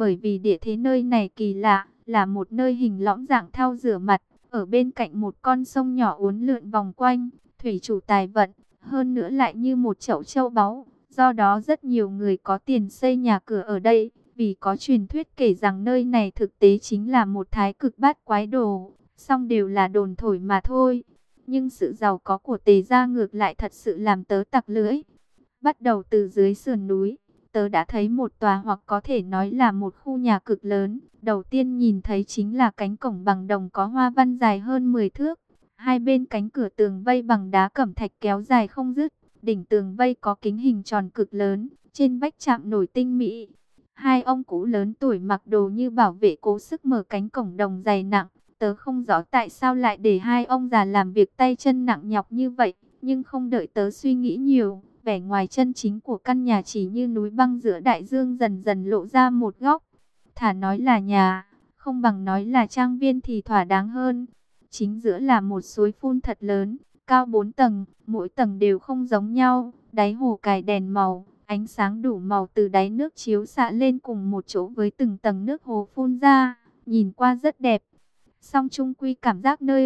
bởi vì địa thế nơi này kỳ lạ, là một nơi hình lõm dạng thau rửa mặt, ở bên cạnh một con sông nhỏ uốn lượn vòng quanh, thủy chủ tài vận, hơn nữa lại như một chậu châu báu. Do đó rất nhiều người có tiền xây nhà cửa ở đây, vì có truyền thuyết kể rằng nơi này thực tế chính là một thái cực bát quái đồ, song đều là đồn thổi mà thôi. Nhưng sự giàu có của Tề gia ngược lại thật sự làm tớ tặc lưỡi. Bắt đầu từ dưới sườn núi, tớ đã thấy một tòa hoặc có thể nói là một khu nhà cực lớn. Đầu tiên nhìn thấy chính là cánh cổng bằng đồng có hoa văn dài hơn 10 thước. Hai bên cánh cửa tường vây bằng đá cẩm thạch kéo dài không dứt. Đỉnh tường vây có kính hình tròn cực lớn, trên vách chạm nổi tinh mỹ. Hai ông cụ lớn tuổi mặc đồ như bảo vệ cố sức mở cánh cổng đồng dày nặng. Tớ không rõ tại sao lại để hai ông già làm việc tay chân nặng nhọc như vậy, nhưng không đợi tớ suy nghĩ nhiều, vẻ ngoài chân chính của căn nhà chỉ như núi băng giữa đại dương dần dần lộ ra một góc. Thà nói là nhà, không bằng nói là trang viên thì thỏa đáng hơn. Chính giữa là một suối phun thật lớn, cao 4 tầng, mỗi tầng đều không giống nhau, đáy hồ cài đèn màu, ánh sáng đủ màu từ đáy nước chiếu xạ lên cùng một chỗ với từng tầng nước hồ phun ra, nhìn qua rất đẹp. Song chung quy cảm giác nơi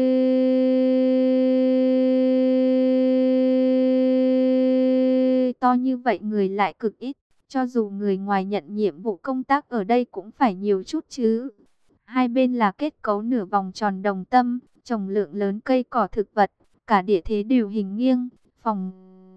to như vậy người lại cực ít, cho dù người ngoài nhận nhiệm vụ công tác ở đây cũng phải nhiều chút chứ. Hai bên là kết cấu nửa vòng tròn đồng tâm, trồng lượng lớn cây cỏ thực vật, cả địa thế đều hình nghiêng, phòng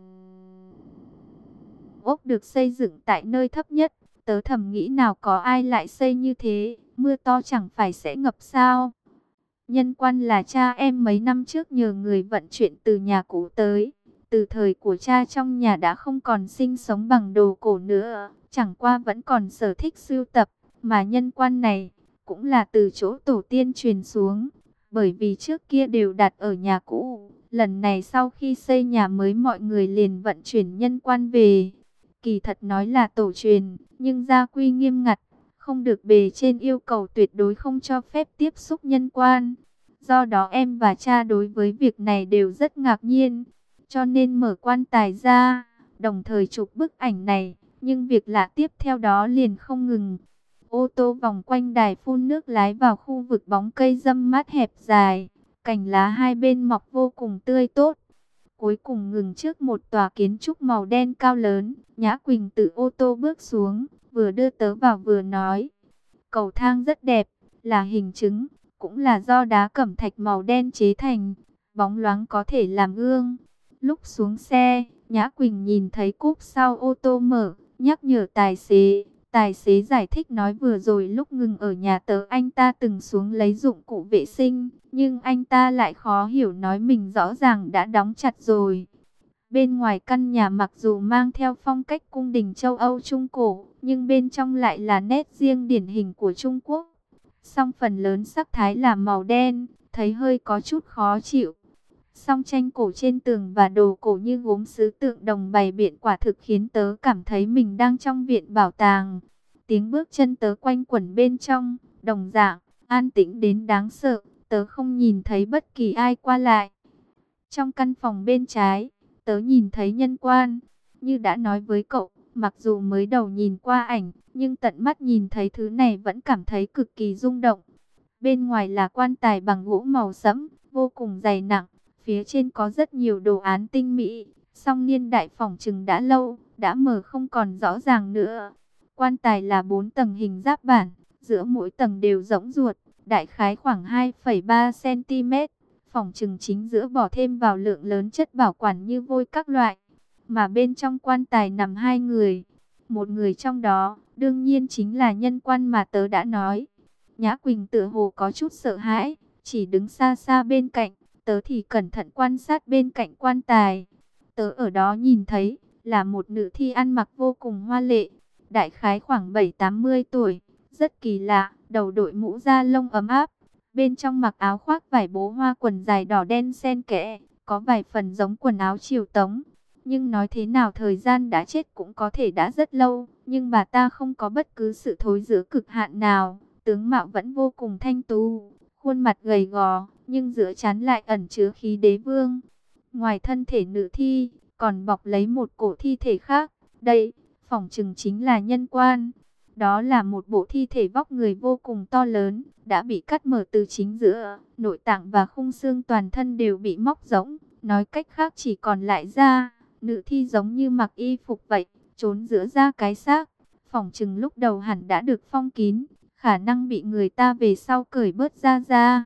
ốc được xây dựng tại nơi thấp nhất. Tớ thầm nghĩ nào có ai lại xây như thế, mưa to chẳng phải sẽ ngập sao. Nhân Quan là cha em mấy năm trước nhờ người vận chuyển từ nhà cũ tới. Từ thời của cha trong nhà đã không còn sinh sống bằng đồ cổ nữa, chẳng qua vẫn còn sở thích sưu tập. Mà Nhân Quan này cũng là từ chỗ tổ tiên truyền xuống, bởi vì trước kia đều đặt ở nhà cũ. Lần này sau khi xây nhà mới mọi người liền vận chuyển Nhân Quan về. Kỳ thật nói là tổ truyền, nhưng gia quy nghiêm ngặt, không được bề trên yêu cầu tuyệt đối không cho phép tiếp xúc nhân quan. Do đó em và cha đối với việc này đều rất ngạc nhiên, cho nên mở quan tài ra, đồng thời chụp bức ảnh này. Nhưng việc lạ tiếp theo đó liền không ngừng. Ô tô vòng quanh đài phun nước lái vào khu vực bóng cây râm mát hẹp dài, cành lá hai bên mọc vô cùng tươi tốt. Cuối cùng ngừng trước một tòa kiến trúc màu đen cao lớn. Nhã Quỳnh từ ô tô bước xuống, vừa đưa tớ vào vừa nói: cầu thang rất đẹp, là hình trứng, cũng là do đá cẩm thạch màu đen chế thành, bóng loáng có thể làm gương. Lúc xuống xe, Nhã Quỳnh nhìn thấy cốp sau ô tô mở, nhắc nhở tài xế. Tài xế giải thích nói vừa rồi lúc ngừng ở nhà tớ anh ta từng xuống lấy dụng cụ vệ sinh, nhưng anh ta lại khó hiểu nói mình rõ ràng đã đóng chặt rồi. Bên ngoài căn nhà mặc dù mang theo phong cách cung đình châu Âu Trung Cổ, nhưng bên trong lại là nét riêng điển hình của Trung Quốc. Song phần lớn sắc thái là màu đen, thấy hơi có chút khó chịu. Song tranh cổ trên tường và đồ cổ như gốm sứ tượng đồng bày biện quả thực khiến tớ cảm thấy mình đang trong viện bảo tàng. Tiếng bước chân tớ quanh quẩn bên trong, đồng dạng, an tĩnh đến đáng sợ, tớ không nhìn thấy bất kỳ ai qua lại. Trong căn phòng bên trái, tớ nhìn thấy Nhân Quan. Như đã nói với cậu, mặc dù mới đầu nhìn qua ảnh, nhưng tận mắt nhìn thấy thứ này vẫn cảm thấy cực kỳ rung động. Bên ngoài là quan tài bằng gỗ màu sẫm, vô cùng dày nặng. Phía trên có rất nhiều đồ án tinh mỹ, song niên đại phỏng chừng đã lâu, đã mờ không còn rõ ràng nữa. Quan tài là 4 tầng hình giáp bản, giữa mỗi tầng đều rỗng ruột, đại khái khoảng 2,3 cm. Phỏng chừng chính giữa bỏ thêm vào lượng lớn chất bảo quản như vôi các loại. Mà bên trong quan tài nằm hai người. Một người trong đó, đương nhiên chính là Nhân Quan mà tớ đã nói. Nhã Quỳnh tựa hồ có chút sợ hãi, chỉ đứng xa xa bên cạnh. Tớ thì cẩn thận quan sát bên cạnh quan tài. Tớ ở đó nhìn thấy là một nữ thi ăn mặc vô cùng hoa lệ, đại khái khoảng 7-80 tuổi, rất kỳ lạ, đầu đội mũ da lông ấm áp, bên trong mặc áo khoác vải bố hoa quần dài đỏ đen xen kẽ, có vài phần giống quần áo triều Tống. Nhưng nói thế nào thời gian đã chết cũng có thể đã rất lâu, nhưng bà ta không có bất cứ sự thối rữa cực hạn nào, tướng mạo vẫn vô cùng thanh tú, khuôn mặt gầy gò, nhưng giữa trán lại ẩn chứa khí đế vương. Ngoài thân thể nữ thi, còn bọc lấy một cổ thi thể khác, đây, phỏng chừng chính là Nhân Quan. Đó là một bộ thi thể vóc người vô cùng to lớn, đã bị cắt mở từ chính giữa, nội tạng và khung xương toàn thân đều bị móc rỗng, nói cách khác chỉ còn lại da. Nữ thi giống như mặc y phục vậy, trốn giữa da cái xác, phỏng chừng lúc đầu hẳn đã được phong kín, khả năng bị người ta về sau cởi bớt da ra.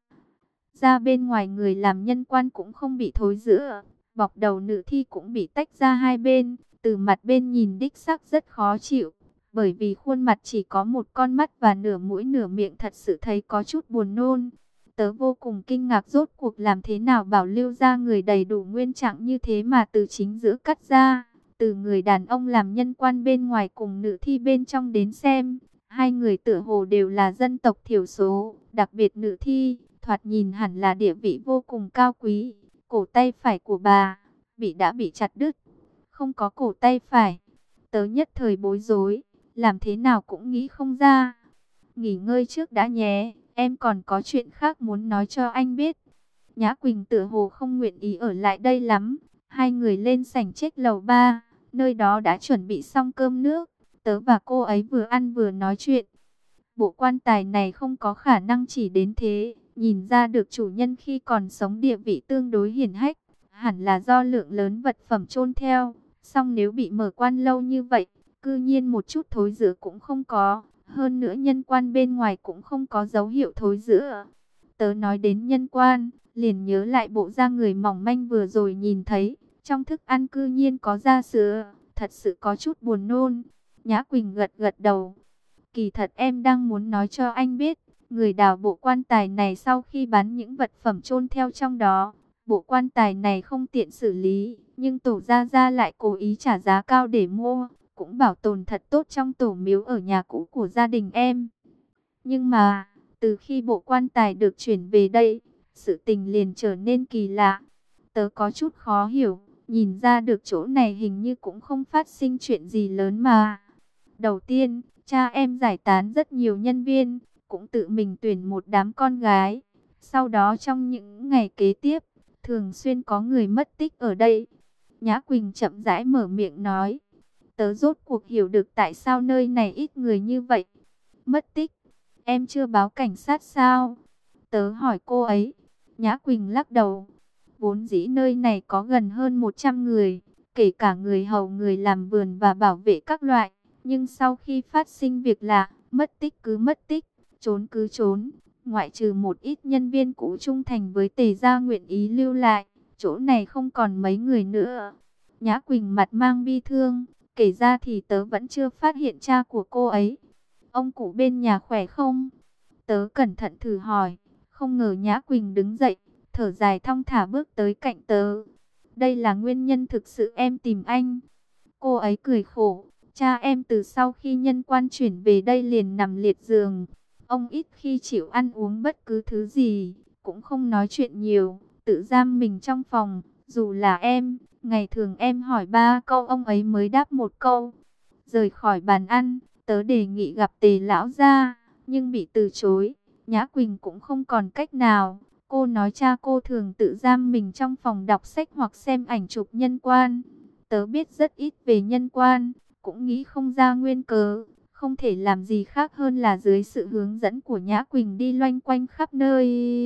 Da bên ngoài người làm nhân quan cũng không bị thối rữa, bọc đầu nữ thi cũng bị tách ra hai bên, từ mặt bên nhìn đích xác rất khó chịu, bởi vì khuôn mặt chỉ có một con mắt và nửa mũi nửa miệng, thật sự thấy có chút buồn nôn. Tớ vô cùng kinh ngạc rốt cuộc làm thế nào bảo lưu ra người đầy đủ nguyên trạng như thế mà từ chính giữa cắt ra. Từ người đàn ông làm nhân quan bên ngoài cùng nữ thi bên trong đến xem, hai người tựa hồ đều là dân tộc thiểu số, đặc biệt nữ thi, thoạt nhìn hẳn là địa vị vô cùng cao quý. Cổ tay phải của bà đã bị chặt đứt, không có cổ tay phải. Tớ nhất thời bối rối, làm thế nào cũng nghĩ không ra. Nghỉ ngơi trước đã nhé, em còn có chuyện khác muốn nói cho anh biết. Nhã Quỳnh tựa hồ không nguyện ý ở lại đây lắm. Hai người lên sảnh check lầu 3, nơi đó đã chuẩn bị xong cơm nước. Tớ và cô ấy vừa ăn vừa nói chuyện. Bộ quan tài này không có khả năng chỉ đến thế. Nhìn ra được chủ nhân khi còn sống địa vị tương đối hiển hách, hẳn là do lượng lớn vật phẩm chôn theo. Song nếu bị mở quan lâu như vậy, cư nhiên một chút thối rữa cũng không có. Hơn nữa nhân quan bên ngoài cũng không có dấu hiệu thối rữa. Tớ nói đến nhân quan, liền nhớ lại bộ da người mỏng manh vừa rồi nhìn thấy. Trong thức ăn cư nhiên có da sữa, thật sự có chút buồn nôn. Nhã Quỳnh gật gật đầu. Kỳ thật em đang muốn nói cho anh biết, người đào bộ quan tài này sau khi bán những vật phẩm chôn theo trong đó, bộ quan tài này không tiện xử lý, nhưng tổ gia gia lại cố ý trả giá cao để mua, cũng bảo tồn thật tốt trong tổ miếu ở nhà cũ của gia đình em. Nhưng mà, từ khi bộ quan tài được chuyển về đây, sự tình liền trở nên kỳ lạ. Tớ có chút khó hiểu, nhìn ra được chỗ này hình như cũng không phát sinh chuyện gì lớn mà. Đầu tiên, cha em giải tán rất nhiều nhân viên, cũng tự mình tuyển một đám con gái. Sau đó trong những ngày kế tiếp, thường xuyên có người mất tích ở đây. Nhã Quỳnh chậm rãi mở miệng nói. Tớ rốt cuộc hiểu được tại sao nơi này ít người như vậy. Mất tích, em chưa báo cảnh sát sao? Tớ hỏi cô ấy. Nhã Quỳnh lắc đầu. Vốn dĩ nơi này có gần hơn 100 người, kể cả người hầu, người làm vườn và bảo vệ các loại. Nhưng sau khi phát sinh việc lạ, mất tích cứ mất tích, trốn cứ trốn, ngoại trừ một ít nhân viên cũ trung thành với Tề gia nguyện ý lưu lại, chỗ này không còn mấy người nữa. Nhã Quỳnh mặt mang bi thương, kể ra thì tớ vẫn chưa phát hiện cha của cô ấy. Ông cụ bên nhà khỏe không? Tớ cẩn thận thử hỏi, không ngờ Nhã Quỳnh đứng dậy, thở dài thong thả bước tới cạnh tớ. Đây là nguyên nhân thực sự em tìm anh. Cô ấy cười khổ. Cha em từ sau khi nhân quan chuyển về đây liền nằm liệt giường. Ông ít khi chịu ăn uống bất cứ thứ gì, cũng không nói chuyện nhiều, tự giam mình trong phòng. Dù là em, ngày thường em hỏi 3 câu ông ấy mới đáp 1 câu. Rời khỏi bàn ăn, tớ đề nghị gặp Tề lão gia, nhưng bị từ chối. Nhã Quỳnh cũng không còn cách nào. Cô nói cha cô thường tự giam mình trong phòng đọc sách hoặc xem ảnh chụp nhân quan. Tớ biết rất ít về nhân quan, cũng nghĩ không ra nguyên cớ, không thể làm gì khác hơn là dưới sự hướng dẫn của Nhã Quỳnh đi loanh quanh khắp nơi.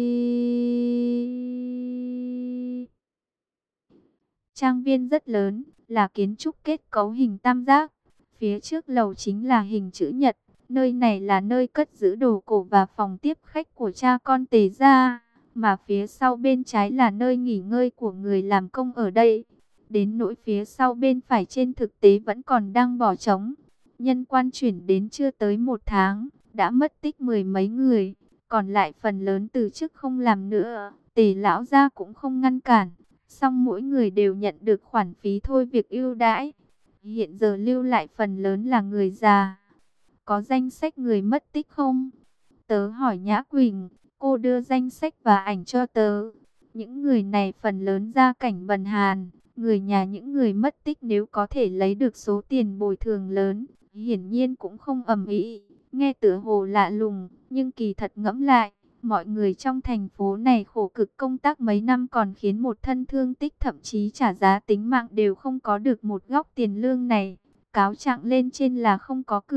Trang viên rất lớn, là kiến trúc kết cấu hình tam giác. Phía trước lầu chính là hình chữ nhật, nơi này là nơi cất giữ đồ cổ và phòng tiếp khách của cha con Tề gia, mà phía sau bên trái là nơi nghỉ ngơi của người làm công ở đây. Đến nỗi phía sau bên phải trên thực tế vẫn còn đang bỏ trống. Nhân quan chuyển đến chưa tới 1 tháng, đã mất tích 10 mấy người, còn lại phần lớn từ chức không làm nữa. Tề lão gia cũng không ngăn cản, song mỗi người đều nhận được khoản phí thôi việc ưu đãi. Hiện giờ lưu lại phần lớn là người già. Có danh sách người mất tích không? Tớ hỏi Nhã Quỳnh, cô đưa danh sách và ảnh cho tớ. Những người này phần lớn gia cảnh bần hàn. Người nhà những người mất tích nếu có thể lấy được số tiền bồi thường lớn, hiển nhiên cũng không ầm ĩ. Nghe tựa hồ lạ lùng, nhưng kỳ thật ngẫm lại, mọi người trong thành phố này khổ cực công tác mấy năm còn khiến một thân thương tích, thậm chí trả giá tính mạng đều không có được một góc tiền lương này. Cáo trạng lên trên là không có cửa,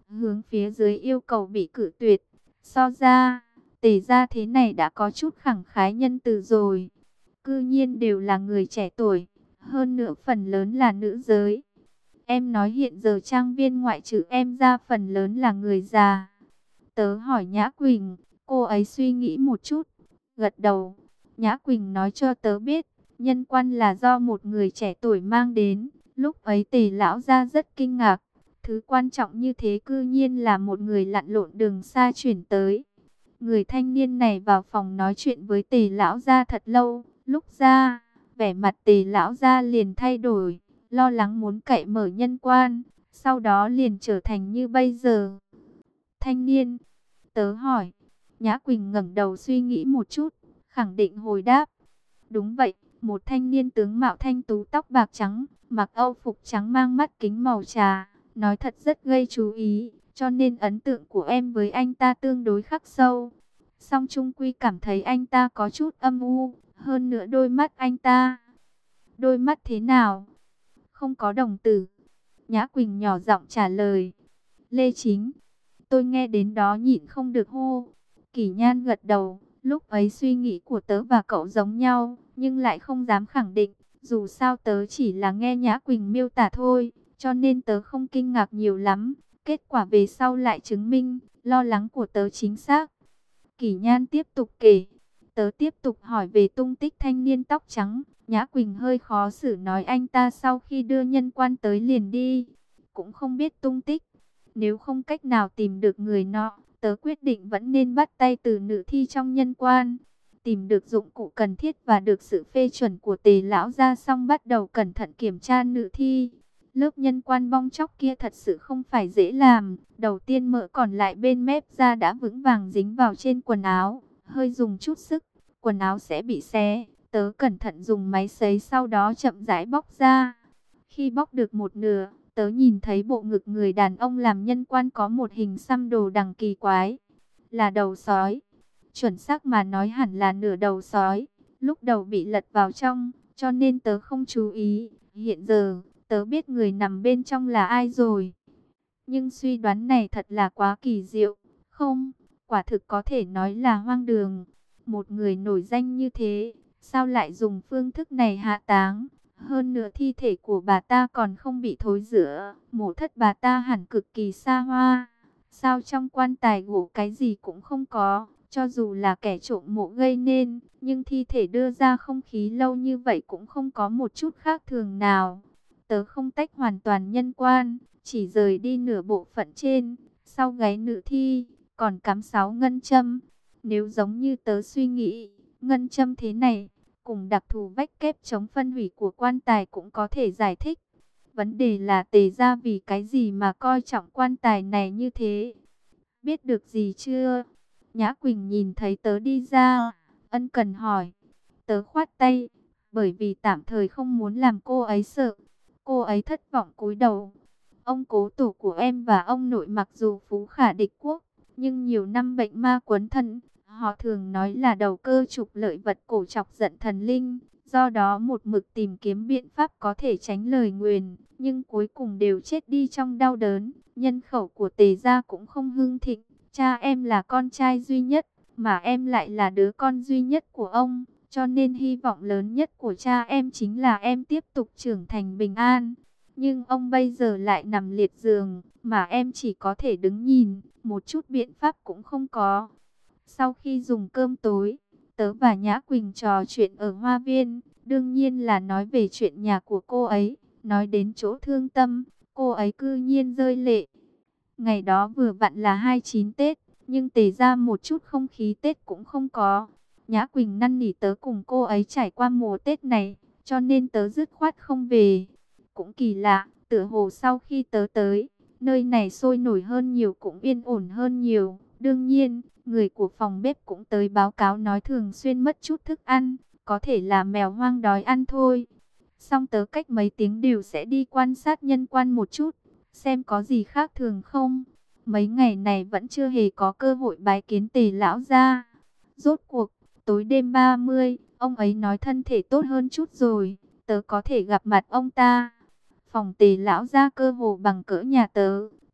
hướng phía dưới yêu cầu bị cự tuyệt. So ra, Tề gia thế này đã có chút khẳng khái nhân từ rồi. Cư nhiên đều là người trẻ tuổi, hơn nữa phần lớn là nữ giới. Em nói hiện giờ trang viên ngoại trừ em ra phần lớn là người già. Tớ hỏi Nhã Quỳnh, cô ấy suy nghĩ một chút, gật đầu. Nhã Quỳnh nói cho tớ biết, nhân quan là do một người trẻ tuổi mang đến. Lúc ấy Tề lão gia rất kinh ngạc, thứ quan trọng như thế cư nhiên là một người lặn lội đường xa chuyển tới. Người thanh niên này vào phòng nói chuyện với Tề lão gia thật lâu, lúc ra, vẻ mặt Tề lão gia liền thay đổi, lo lắng muốn cậy mở nhân quan, sau đó liền trở thành như bây giờ. Thanh niên, tớ hỏi. Nhã Quỳnh ngẩng đầu suy nghĩ một chút, khẳng định hồi đáp. Đúng vậy, một thanh niên tướng mạo thanh tú, tóc bạc trắng, mặc âu phục trắng, mang mắt kính màu trà, nói thật rất gây chú ý, cho nên ấn tượng của em với anh ta tương đối khắc sâu. Song chung quy cảm thấy anh ta có chút âm u, hơn nữa đôi mắt anh ta. Đôi mắt thế nào? Không có đồng tử. Nhã Quỳnh nhỏ giọng trả lời. Lê Chính. Tôi nghe đến đó nhịn không được hô. Kỷ Nhan gật đầu. Lúc ấy suy nghĩ của tớ và cậu giống nhau, nhưng lại không dám khẳng định. Dù sao tớ chỉ là nghe Nhã Quỳnh miêu tả thôi, cho nên tớ không kinh ngạc nhiều lắm. Kết quả về sau lại chứng minh, lo lắng của tớ chính xác. Kỷ Nhan tiếp tục kể. Tớ tiếp tục hỏi về tung tích thanh niên tóc trắng. Nhã Quỳnh hơi khó xử nói anh ta sau khi đưa nhân quan tới liền đi, cũng không biết tung tích. Nếu không cách nào tìm được người nọ, tớ quyết định vẫn nên bắt tay từ nữ thi trong nhân quan. Tìm được dụng cụ cần thiết và được sự phê chuẩn của Tề lão gia xong, bắt đầu cẩn thận kiểm tra nữ thi. Lớp nhân quan bong tróc kia thật sự không phải dễ làm. Đầu tiên mỡ còn lại bên mép da đã vững vàng dính vào trên quần áo. Hơi dùng chút sức, quần áo sẽ bị xé. Tớ cẩn thận dùng máy sấy, sau đó chậm rãi bóc ra. Khi bóc được một nửa, tớ nhìn thấy bộ ngực người đàn ông làm nhân quan có một hình xăm đồ đằng kỳ quái. Là đầu sói. Chuẩn xác mà nói hẳn là nửa đầu sói. Lúc đầu bị lật vào trong, cho nên tớ không chú ý. Hiện giờ, tớ biết người nằm bên trong là ai rồi. Nhưng suy đoán này thật là quá kỳ diệu. Không, quả thực có thể nói là hoang đường. Một người nổi danh như thế, sao lại dùng phương thức này hạ táng? Hơn nữa thi thể của bà ta còn không bị thối rữa. Mộ thất bà ta hẳn cực kỳ xa hoa. Sao trong quan tài gỗ cái gì cũng không có? Cho dù là kẻ trộm mộ gây nên, nhưng thi thể đưa ra không khí lâu như vậy cũng không có một chút khác thường nào. Tớ không tách hoàn toàn nhân quan, chỉ rời đi nửa bộ phận trên. Sau gáy nữ thi, còn cắm 6 ngân châm. Nếu giống như tớ suy nghĩ, ngân châm thế này, cùng đặc thù vách kép chống phân hủy của quan tài cũng có thể giải thích. Vấn đề là Tề gia vì cái gì mà coi trọng quan tài này như thế? Biết được gì chưa? Nhã Quỳnh nhìn thấy tớ đi ra, ân cần hỏi. Tớ khoát tay, bởi vì tạm thời không muốn làm cô ấy sợ. Cô ấy thất vọng cúi đầu. Ông cố tổ của em và ông nội mặc dù phú khả địch quốc, nhưng nhiều năm bệnh ma quấn thân. Họ thường nói là đầu cơ trục lợi vật cổ, chọc giận thần linh. Do đó một mực tìm kiếm biện pháp có thể tránh lời nguyền, nhưng cuối cùng đều chết đi trong đau đớn. Nhân khẩu của Tề gia cũng không hưng thịnh. Cha em là con trai duy nhất, mà em lại là đứa con duy nhất của ông. Cho nên hy vọng lớn nhất của cha em chính là em tiếp tục trưởng thành bình an. Nhưng ông bây giờ lại nằm liệt giường, mà em chỉ có thể đứng nhìn, một chút biện pháp cũng không có. Sau khi dùng cơm tối, tớ và Nhã Quỳnh trò chuyện ở hoa viên, đương nhiên là nói về chuyện nhà của cô ấy. Nói đến chỗ thương tâm, cô ấy cư nhiên rơi lệ. Ngày đó vừa vặn là 29 Tết, nhưng Tề ra một chút không khí Tết cũng không có. Nhã Quỳnh năn nỉ tớ cùng cô ấy trải qua mùa Tết này, cho nên tớ dứt khoát không về. Cũng kỳ lạ, tựa hồ sau khi tớ tới, nơi này sôi nổi hơn nhiều, cũng yên ổn hơn nhiều. Đương nhiên, người của phòng bếp cũng tới báo cáo nói thường xuyên mất chút thức ăn, có thể là mèo hoang đói ăn thôi. Xong tớ cách mấy tiếng đều sẽ đi quan sát nhân quan một chút, xem có gì khác thường không. Mấy ngày này vẫn chưa hề có cơ hội bái kiến Tề lão gia. Rốt cuộc, tối đêm 30, ông ấy nói thân thể tốt hơn chút rồi, tớ có thể gặp mặt ông ta. Phòng Tề lão gia cơ hồ bằng cỡ nhà tớ,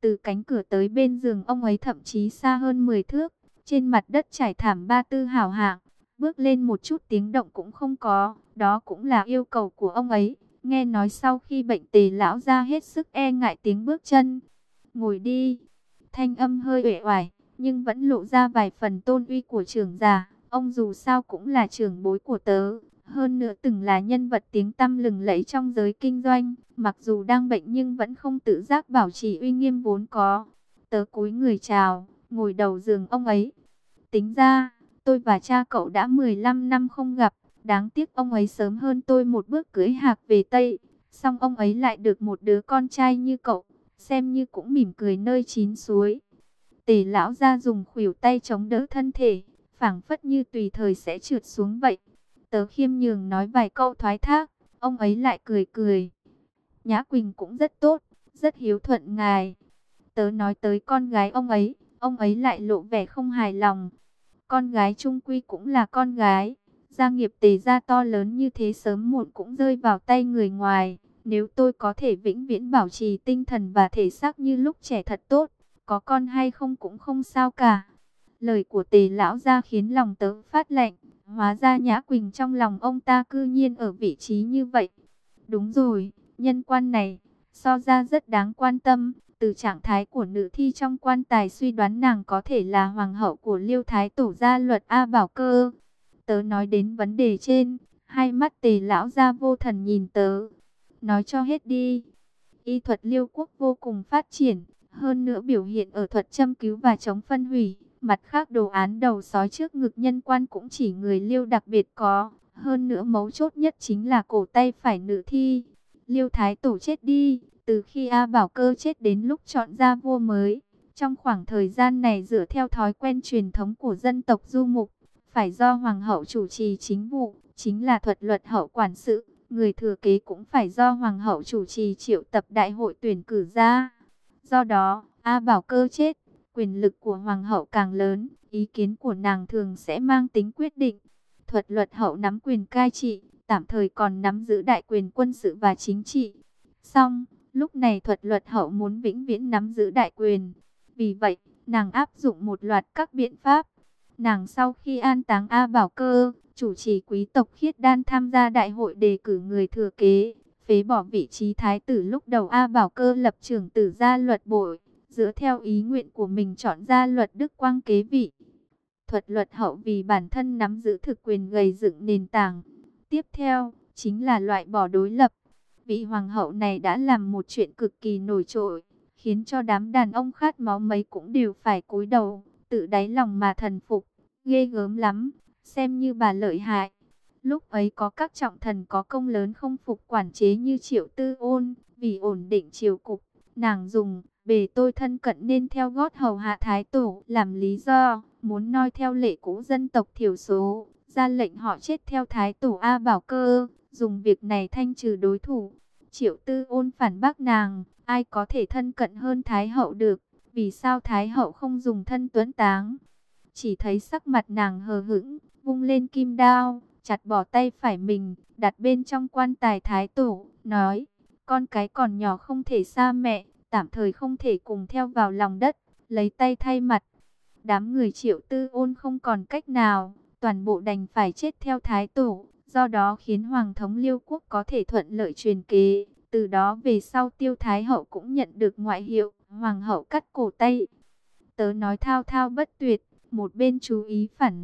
Từ cánh cửa tới bên giường ông ấy thậm chí xa hơn 10 thước. Trên mặt đất trải thảm ba tư hào hạng, bước lên một chút tiếng động cũng không có. Đó cũng là yêu cầu của ông ấy. Nghe nói sau khi bệnh Tề lão ra hết sức e ngại tiếng bước chân. Ngồi đi. Thanh âm hơi uể oải, nhưng vẫn lộ ra vài phần tôn uy của trưởng giả. Ông dù sao cũng là trưởng bối của tớ, hơn nữa từng là nhân vật tiếng tăm lừng lẫy trong giới kinh doanh. Mặc dù đang bệnh nhưng vẫn không tự giác bảo trì uy nghiêm vốn có. Tớ cúi người chào, ngồi đầu giường ông ấy. Tính ra, tôi và cha cậu đã 15 năm không gặp. Đáng tiếc ông ấy sớm hơn tôi một bước cưỡi hạc về Tây. Song ông ấy lại được một đứa con trai như cậu, xem như cũng mỉm cười nơi chín suối. Tề lão ra dùng khuỷu tay chống đỡ thân thể, phảng phất như tùy thời sẽ trượt xuống vậy. Tớ khiêm nhường nói vài câu thoái thác, ông ấy lại cười cười. Nhã Quỳnh cũng rất tốt, rất hiếu thuận ngài. Tớ nói tới con gái ông ấy lại lộ vẻ không hài lòng. Con gái chung quy cũng là con gái. Gia nghiệp Tề gia to lớn như thế sớm muộn cũng rơi vào tay người ngoài. Nếu tôi có thể vĩnh viễn bảo trì tinh thần và thể xác như lúc trẻ thật tốt, có con hay không cũng không sao cả. Lời của Tề lão gia khiến lòng tớ phát lạnh. Hóa ra Nhã Quỳnh trong lòng ông ta cư nhiên ở vị trí như vậy. Đúng rồi, nhân quan này, so ra rất đáng quan tâm. Từ trạng thái của nữ thi trong quan tài suy đoán nàng có thể là hoàng hậu của Liêu Thái Tổ gia luật A Bảo Cơ. Tớ nói đến vấn đề trên, hai mắt Tề lão gia vô thần nhìn tớ. Nói cho hết đi. Y thuật Liêu quốc vô cùng phát triển, hơn nữa biểu hiện ở thuật châm cứu và chống phân hủy. Mặt khác đồ án đầu sói trước ngực nhân quan cũng chỉ người Liêu đặc biệt có. Hơn nữa mấu chốt nhất chính là cổ tay phải nữ thi. Liêu Thái Tổ chết đi, từ khi A Bảo Cơ chết đến lúc chọn ra vua mới. Trong khoảng thời gian này dựa theo thói quen truyền thống của dân tộc Du Mục, phải do Hoàng hậu chủ trì chính vụ, chính là thuật luật hậu quản sự. Người thừa kế cũng phải do Hoàng hậu chủ trì triệu tập đại hội tuyển cử ra. Do đó, A Bảo Cơ chết, quyền lực của Hoàng hậu càng lớn, ý kiến của nàng thường sẽ mang tính quyết định. Thuật luật hậu nắm quyền cai trị, tạm thời còn nắm giữ đại quyền quân sự và chính trị. Song, lúc này thuật luật hậu muốn vĩnh viễn nắm giữ đại quyền. Vì vậy, nàng áp dụng một loạt các biện pháp. Nàng sau khi an táng A Bảo Cơ, chủ trì quý tộc Khiết Đan tham gia đại hội đề cử người thừa kế, phế bỏ vị trí thái tử lúc đầu A Bảo Cơ lập trưởng tử gia luật bội, dựa theo ý nguyện của mình chọn ra luật Đức Quang kế vị. Thuật luật hậu vì bản thân nắm giữ thực quyền gầy dựng nền tảng. Tiếp theo, chính là loại bỏ đối lập. Vị hoàng hậu này đã làm một chuyện cực kỳ nổi trội, khiến cho đám đàn ông khát máu mấy cũng đều phải cúi đầu, tự đáy lòng mà thần phục. Ghê gớm lắm, xem như bà lợi hại. Lúc ấy có các trọng thần có công lớn không phục quản chế như Triệu Tư Ôn, vì ổn định triều cục, nàng dùng bề tôi thân cận nên theo gót hầu hạ thái tổ làm lý do, muốn noi theo lệ cũ dân tộc thiểu số, ra lệnh họ chết theo thái tổ A Bảo Cơ, dùng việc này thanh trừ đối thủ. Triệu Tư Ôn phản bác nàng, ai có thể thân cận hơn thái hậu được, vì sao thái hậu không dùng thân tuấn táng. Chỉ thấy sắc mặt nàng hờ hững, vung lên kim đao, chặt bỏ tay phải mình, đặt bên trong quan tài thái tổ, nói, con cái còn nhỏ không thể xa mẹ, tạm thời không thể cùng theo vào lòng đất, lấy tay thay mặt. Đám người Triệu Tư Ôn không còn cách nào, toàn bộ đành phải chết theo thái tổ, do đó khiến Hoàng thống Liêu quốc có thể thuận lợi truyền kế. Từ đó về sau Tiêu Thái hậu cũng nhận được ngoại hiệu, Hoàng hậu cắt cổ tay. Tớ nói thao thao bất tuyệt, một bên chú ý phản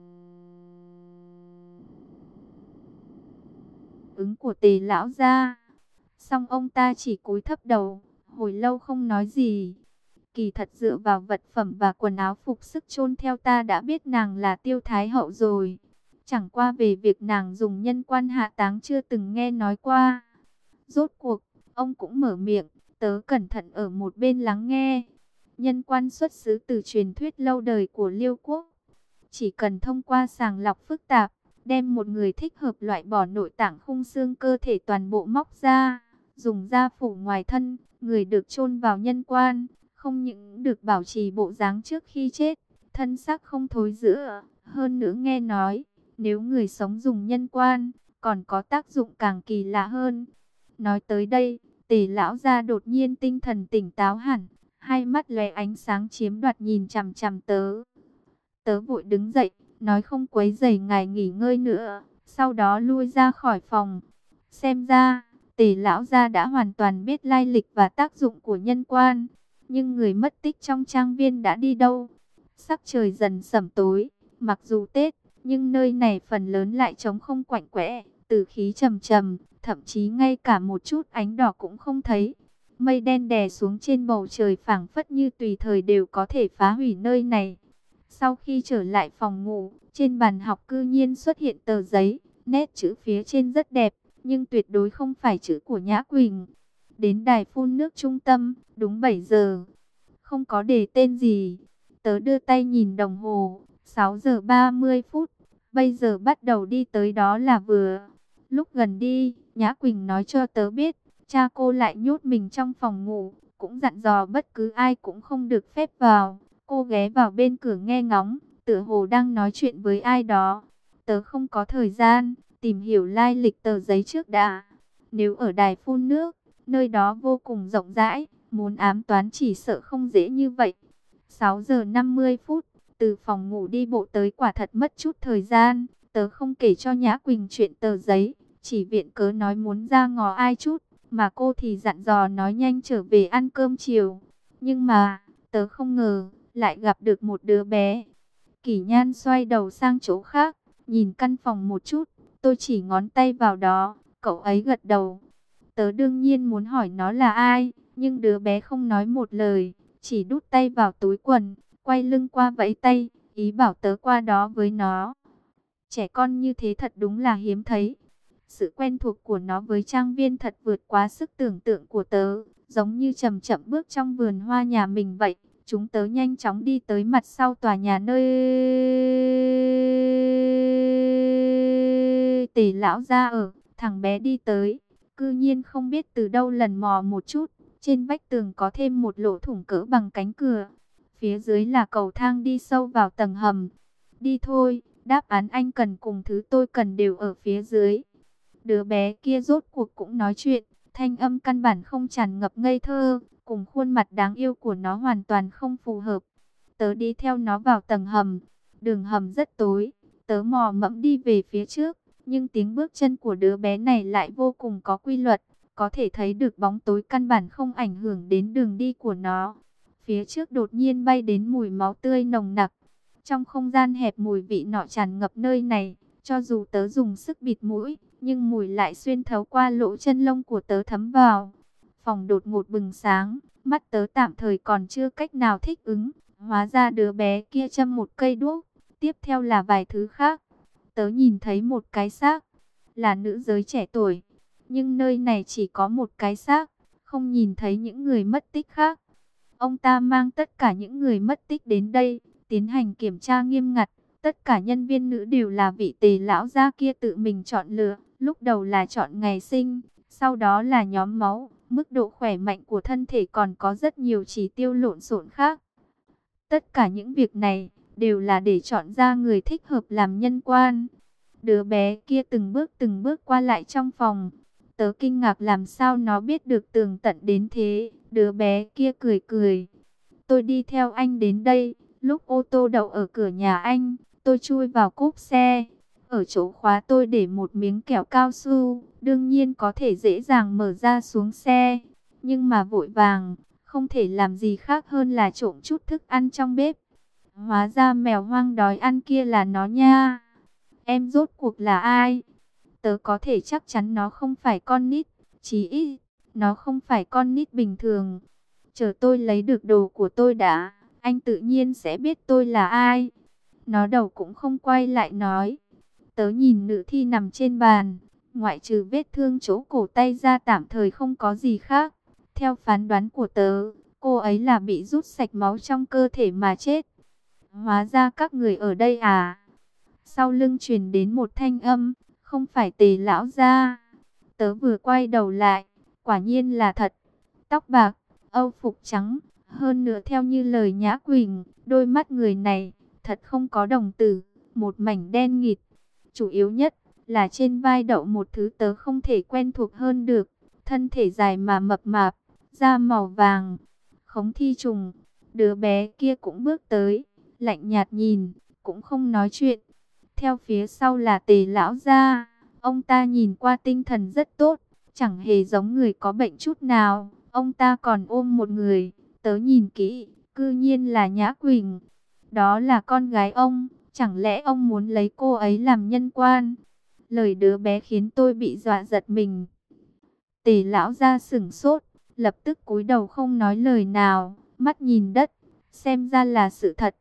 ứng của Tề lão gia. Song ông ta chỉ cúi thấp đầu, hồi lâu không nói gì. Kỳ thật dựa vào vật phẩm và quần áo phục sức chôn theo ta đã biết nàng là Tiêu Thái hậu rồi. Chẳng qua về việc nàng dùng nhân quan hạ táng chưa từng nghe nói qua. Rốt cuộc, ông cũng mở miệng, tớ cẩn thận ở một bên lắng nghe. Nhân quan xuất xứ từ truyền thuyết lâu đời của Liêu quốc. Chỉ cần thông qua sàng lọc phức tạp, đem một người thích hợp loại bỏ nội tạng khung xương cơ thể toàn bộ móc ra, dùng da phủ ngoài thân, người được chôn vào nhân quan, không những được bảo trì bộ dáng trước khi chết, thân xác không thối rữa, hơn nữa nghe nói, nếu người sống dùng nhân quan, còn có tác dụng càng kỳ lạ hơn. Nói tới đây, Tề lão gia đột nhiên tinh thần tỉnh táo hẳn, hai mắt lóe ánh sáng chiếm đoạt nhìn chằm chằm tớ. Tớ vội đứng dậy, nói không quấy rầy ngài nghỉ ngơi nữa, sau đó lui ra khỏi phòng. Xem ra, Tề lão gia đã hoàn toàn biết lai lịch và tác dụng của nhân quan, nhưng người mất tích trong trang viên đã đi đâu? Sắc trời dần sẩm tối, mặc dù Tết, nhưng nơi này phần lớn lại trống không quạnh quẽ, tử khí trầm trầm, thậm chí ngay cả một chút ánh đỏ cũng không thấy. Mây đen đè xuống trên bầu trời phảng phất như tùy thời đều có thể phá hủy nơi này. Sau khi trở lại phòng ngủ, trên bàn học cư nhiên xuất hiện tờ giấy, nét chữ phía trên rất đẹp, nhưng tuyệt đối không phải chữ của Nhã Quỳnh. Đến đài phun nước trung tâm, đúng 7 giờ. Không có đề tên gì. Tớ đưa tay nhìn đồng hồ, 6 giờ 30 phút. Bây giờ bắt đầu đi tới đó là vừa. Lúc gần đi, Nhã Quỳnh nói cho tớ biết, cha cô lại nhốt mình trong phòng ngủ, cũng dặn dò bất cứ ai cũng không được phép vào. Cô ghé vào bên cửa nghe ngóng, tựa hồ đang nói chuyện với ai đó. Tớ không có thời gian tìm hiểu lai lịch tờ giấy trước đã. Nếu ở đài phun nước, nơi đó vô cùng rộng rãi, muốn ám toán chỉ sợ không dễ như vậy. 6 giờ 50 phút, từ phòng ngủ đi bộ tới quả thật mất chút thời gian. Tớ không kể cho Nhã Quỳnh chuyện tờ giấy, chỉ viện cớ nói muốn ra ngó ai chút, mà cô thì dặn dò nói nhanh trở về ăn cơm chiều. Nhưng mà, tớ không ngờ, lại gặp được một đứa bé. Kỷ Nhan xoay đầu sang chỗ khác, nhìn căn phòng một chút, tôi chỉ ngón tay vào đó, cậu ấy gật đầu. Tớ đương nhiên muốn hỏi nó là ai, nhưng đứa bé không nói một lời, chỉ đút tay vào túi quần, quay lưng qua vẫy tay, ý bảo tớ qua đó với nó. Trẻ con như thế thật đúng là hiếm thấy. Sự quen thuộc của nó với trang viên thật vượt quá sức tưởng tượng của tớ, giống như chậm chậm bước trong vườn hoa nhà mình vậy. Chúng tớ nhanh chóng đi tới mặt sau tòa nhà nơi Tề lão gia ở. Thằng bé đi tới, cư nhiên không biết từ đâu lần mò một chút, trên vách tường có thêm một lỗ thủng cỡ bằng cánh cửa. Phía dưới là cầu thang đi sâu vào tầng hầm. Đi thôi, đáp án anh cần cùng thứ tôi cần đều ở phía dưới. Đứa bé kia rốt cuộc cũng nói chuyện, thanh âm căn bản không tràn ngập ngây thơ, cùng khuôn mặt đáng yêu của nó hoàn toàn không phù hợp. Tớ đi theo nó vào tầng hầm, đường hầm rất tối, tớ mò mẫm đi về phía trước, nhưng tiếng bước chân của đứa bé này lại vô cùng có quy luật, có thể thấy được bóng tối căn bản không ảnh hưởng đến đường đi của nó. Phía trước đột nhiên bay đến mùi máu tươi nồng nặc, trong không gian hẹp mùi vị nọ tràn ngập nơi này, cho dù tớ dùng sức bịt mũi, nhưng mùi lại xuyên thấu qua lỗ chân lông của tớ thấm vào. Phòng đột ngột bừng sáng, mắt tớ tạm thời còn chưa cách nào thích ứng. Hóa ra đứa bé kia châm một cây đuốc, tiếp theo là vài thứ khác. Tớ nhìn thấy một cái xác, là nữ giới trẻ tuổi. Nhưng nơi này chỉ có một cái xác, không nhìn thấy những người mất tích khác. Ông ta mang tất cả những người mất tích đến đây, tiến hành kiểm tra nghiêm ngặt. Tất cả nhân viên nữ đều là vị Tề lão gia kia tự mình chọn lựa. Lúc đầu là chọn ngày sinh, sau đó là nhóm máu, mức độ khỏe mạnh của thân thể, còn có rất nhiều chỉ tiêu lộn xộn khác. Tất cả những việc này đều là để chọn ra người thích hợp làm nhân quan. Đứa bé kia từng bước qua lại trong phòng. Tớ kinh ngạc làm sao nó biết được tường tận đến thế. Đứa bé kia cười cười. Tôi đi theo anh đến đây. Lúc ô tô đậu ở cửa nhà anh, tôi chui vào cốp xe. Ở chỗ khóa tôi để một miếng kẹo cao su. Đương nhiên có thể dễ dàng mở ra xuống xe. Nhưng mà vội vàng, không thể làm gì khác hơn là trộm chút thức ăn trong bếp. Hóa ra mèo hoang đói ăn kia là nó nha. Em rốt cuộc là ai? Tớ có thể chắc chắn nó không phải con nít. Chí ít, nó không phải con nít bình thường. Chờ tôi lấy được đồ của tôi đã, anh tự nhiên sẽ biết tôi là ai. Nó đầu cũng không quay lại nói. Tớ nhìn nữ thi nằm trên bàn, ngoại trừ vết thương chỗ cổ tay ra tạm thời không có gì khác. Theo phán đoán của tớ, cô ấy là bị rút sạch máu trong cơ thể mà chết. Hóa ra các người ở đây à? Sau lưng truyền đến một thanh âm, không phải Tề lão gia. Tớ vừa quay đầu lại, quả nhiên là thật. Tóc bạc, âu phục trắng, hơn nữa theo như lời Nhã Quỳnh, đôi mắt người này thật không có đồng tử, một mảnh đen nghịt. Chủ yếu nhất là trên vai đậu một thứ tớ không thể quen thuộc hơn được, thân thể dài mà mập mạp, da màu vàng. Khống Thi Trùng, đứa bé kia cũng bước tới, lạnh nhạt nhìn, cũng không nói chuyện. Theo phía sau là Tề lão gia, ông ta nhìn qua tinh thần rất tốt, chẳng hề giống người có bệnh chút nào. Ông ta còn ôm một người, tớ nhìn kỹ, cư nhiên là Nhã Quỳnh. Đó là con gái ông, chẳng lẽ ông muốn lấy cô ấy làm nhân quan? Lời đứa bé khiến tôi bị dọa giật mình. Tề lão gia sửng sốt, lập tức cúi đầu không nói lời nào, mắt nhìn đất, xem ra là sự thật.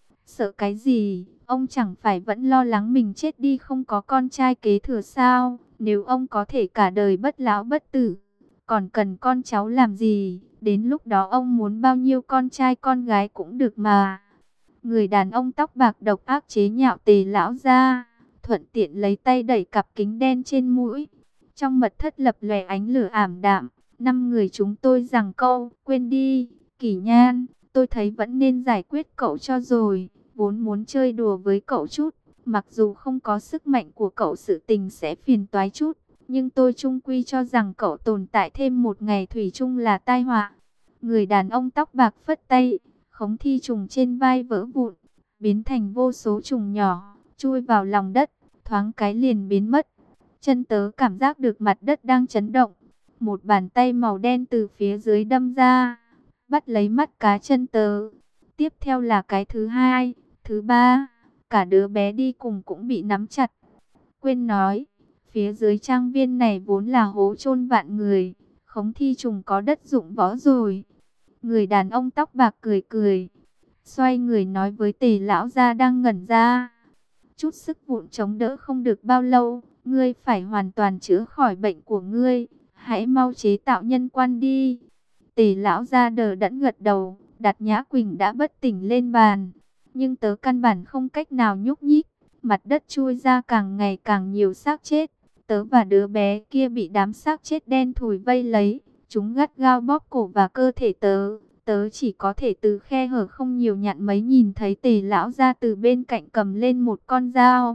Sợ cái gì, ông chẳng phải vẫn lo lắng mình chết đi không có con trai kế thừa sao? Nếu ông có thể cả đời bất lão bất tử, còn cần con cháu làm gì? Đến lúc đó ông muốn bao nhiêu con trai con gái cũng được mà. Người đàn ông tóc bạc độc ác chế nhạo Tề lão gia, thuận tiện lấy tay đẩy cặp kính đen trên mũi. Trong mật thất lập lòe ánh lửa ảm đạm, 5 người chúng tôi giằng câu, quên đi, Kỷ Nhan, tôi thấy vẫn nên giải quyết cậu cho rồi, vốn muốn chơi đùa với cậu chút, mặc dù không có sức mạnh của cậu sự tình sẽ phiền toái chút, nhưng tôi chung quy cho rằng cậu tồn tại thêm một ngày thủy chung là tai họa. Người đàn ông tóc bạc phất tay, Khống Thi Trùng trên vai vỡ vụn, biến thành vô số trùng nhỏ, chui vào lòng đất, thoáng cái liền biến mất. Chân tớ cảm giác được mặt đất đang chấn động. Một bàn tay màu đen từ phía dưới đâm ra, bắt lấy mắt cá chân tớ. Tiếp theo là cái thứ hai, thứ ba, cả đứa bé đi cùng cũng bị nắm chặt. Quên nói, phía dưới trang viên này vốn là hố chôn vạn người, Khống Thi Trùng có đất dụng võ rồi. Người đàn ông tóc bạc cười cười, xoay người nói với Tề lão gia đang ngẩn ra. Chút sức vụn chống đỡ không được bao lâu, ngươi phải hoàn toàn chữa khỏi bệnh của ngươi, hãy mau chế tạo nhân quan đi. Tề lão gia đờ đẫn gật đầu, đặt Nhã Quỳnh đã bất tỉnh lên bàn. Nhưng tớ căn bản không cách nào nhúc nhích, mặt đất chui ra càng ngày càng nhiều xác chết. Tớ và đứa bé kia bị đám xác chết đen thùi vây lấy, chúng gắt gao bóp cổ và cơ thể tớ. Tớ chỉ có thể từ khe hở không nhiều nhặn mấy nhìn thấy Tề lão gia từ bên cạnh cầm lên một con dao.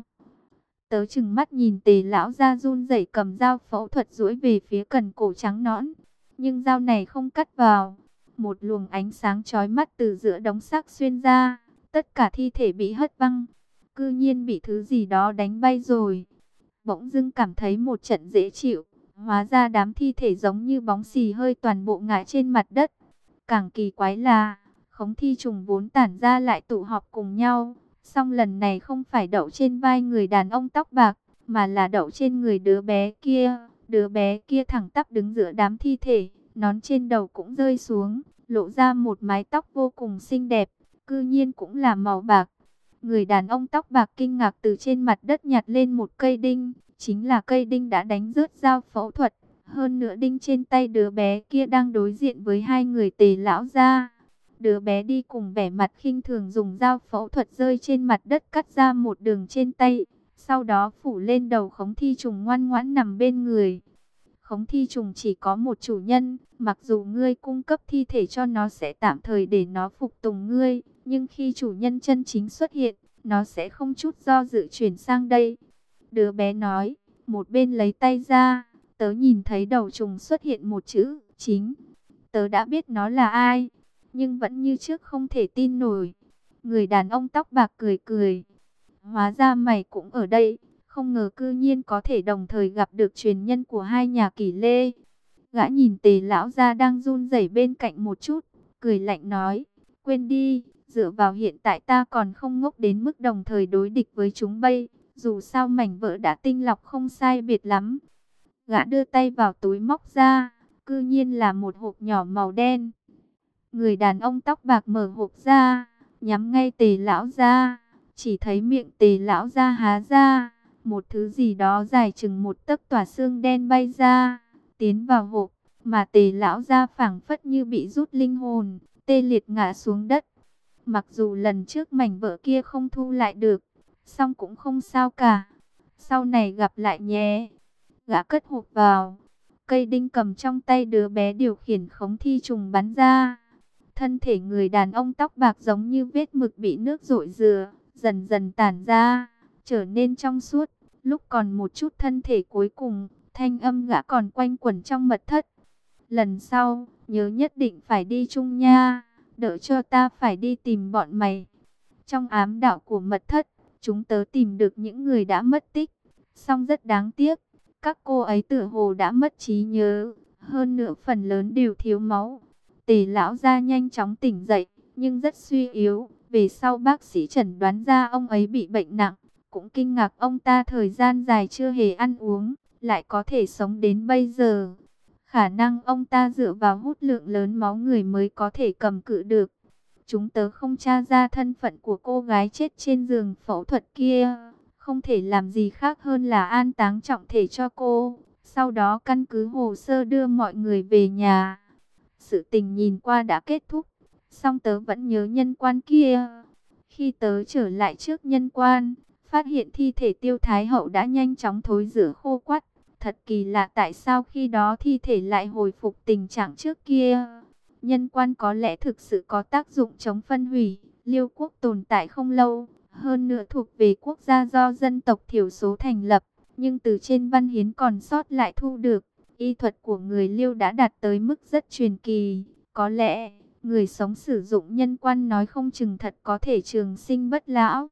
Tớ chừng mắt nhìn Tề lão gia run rẩy cầm dao phẫu thuật duỗi về phía cần cổ trắng nõn. Nhưng dao này không cắt vào. Một luồng ánh sáng chói mắt từ giữa đống xác xuyên ra. Tất cả thi thể bị hất văng. Cư nhiên bị thứ gì đó đánh bay rồi. Bỗng dưng cảm thấy một trận dễ chịu. Hóa ra đám thi thể giống như bóng xì hơi toàn bộ ngã trên mặt đất. Càng kỳ quái là, Khống Thi Trùng vốn tản ra lại tụ họp cùng nhau. Song lần này không phải đậu trên vai người đàn ông tóc bạc, mà là đậu trên người đứa bé kia. Đứa bé kia thẳng tắp đứng giữa đám thi thể, nón trên đầu cũng rơi xuống, lộ ra một mái tóc vô cùng xinh đẹp, cư nhiên cũng là màu bạc. Người đàn ông tóc bạc kinh ngạc từ trên mặt đất nhặt lên một cây đinh, chính là cây đinh đã đánh rớt dao phẫu thuật. Hơn nữa đinh trên tay đứa bé kia đang đối diện với hai người Tề lão gia. Đứa bé đi cùng vẻ mặt khinh thường dùng dao phẫu thuật rơi trên mặt đất cắt ra một đường trên tay. Sau đó phủ lên đầu Khống Thi Trùng ngoan ngoãn nằm bên người. Khống Thi Trùng chỉ có một chủ nhân, mặc dù ngươi cung cấp thi thể cho nó sẽ tạm thời để nó phục tùng ngươi. Nhưng khi chủ nhân chân chính xuất hiện, nó sẽ không chút do dự chuyển sang đây. Đứa bé nói, một bên lấy tay ra. Tớ nhìn thấy đầu trùng xuất hiện một chữ, chính. Tớ đã biết nó là ai, nhưng vẫn như trước không thể tin nổi. Người đàn ông tóc bạc cười cười. Hóa ra mày cũng ở đây, không ngờ cư nhiên có thể đồng thời gặp được truyền nhân của hai nhà Kỷ Lê. Gã nhìn Tề lão gia đang run rẩy bên cạnh một chút, cười lạnh nói, quên đi, dựa vào hiện tại ta còn không ngốc đến mức đồng thời đối địch với chúng bay, dù sao mảnh vỡ đã tinh lọc không sai biệt lắm. Gã đưa tay vào túi móc ra, cư nhiên là một hộp nhỏ màu đen. Người đàn ông tóc bạc mở hộp ra, nhắm ngay Tề lão gia, chỉ thấy miệng Tề lão gia há ra, một thứ gì đó dài chừng một tấc tỏa xương đen bay ra, tiến vào hộp, mà Tề lão gia phảng phất như bị rút linh hồn, tê liệt ngã xuống đất. Mặc dù lần trước mảnh vỡ kia không thu lại được, song cũng không sao cả. Sau này gặp lại nhé. Gã cất hộp vào, cây đinh cầm trong tay đứa bé điều khiển Khống Thi Trùng bắn ra. Thân thể người đàn ông tóc bạc giống như vết mực bị nước dội rửa, dần dần tản ra, trở nên trong suốt. Lúc còn một chút thân thể cuối cùng, thanh âm gã còn quanh quẩn trong mật thất. Lần sau, nhớ nhất định phải đi chung nha, đỡ cho ta phải đi tìm bọn mày. Trong ám đạo của mật thất, chúng tớ tìm được những người đã mất tích, song rất đáng tiếc, các cô ấy tựa hồ đã mất trí nhớ, hơn nữa phần lớn đều thiếu máu. Tề lão gia nhanh chóng tỉnh dậy, nhưng rất suy yếu. Về sau bác sĩ chẩn đoán ra ông ấy bị bệnh nặng, cũng kinh ngạc ông ta thời gian dài chưa hề ăn uống, lại có thể sống đến bây giờ. Khả năng ông ta dựa vào hút lượng lớn máu người mới có thể cầm cự được. Chúng tớ không tra ra thân phận của cô gái chết trên giường phẫu thuật kia, không thể làm gì khác hơn là an táng trọng thể cho cô, sau đó căn cứ hồ sơ đưa mọi người về nhà. Sự tình nhìn qua đã kết thúc, song tớ vẫn nhớ nhân quan kia. Khi tớ trở lại trước nhân quan, phát hiện thi thể Tiêu Thái Hậu đã nhanh chóng thối rữa khô quắt. Thật kỳ lạ tại sao khi đó thi thể lại hồi phục tình trạng trước kia. Nhân quan có lẽ thực sự có tác dụng chống phân hủy. Liêu quốc tồn tại không lâu, hơn nữa thuộc về quốc gia do dân tộc thiểu số thành lập. Nhưng từ trên văn hiến còn sót lại thu được, y thuật của người Liêu đã đạt tới mức rất truyền kỳ. Có lẽ, người sống sử dụng nhân quan nói không chừng thật có thể trường sinh bất lão.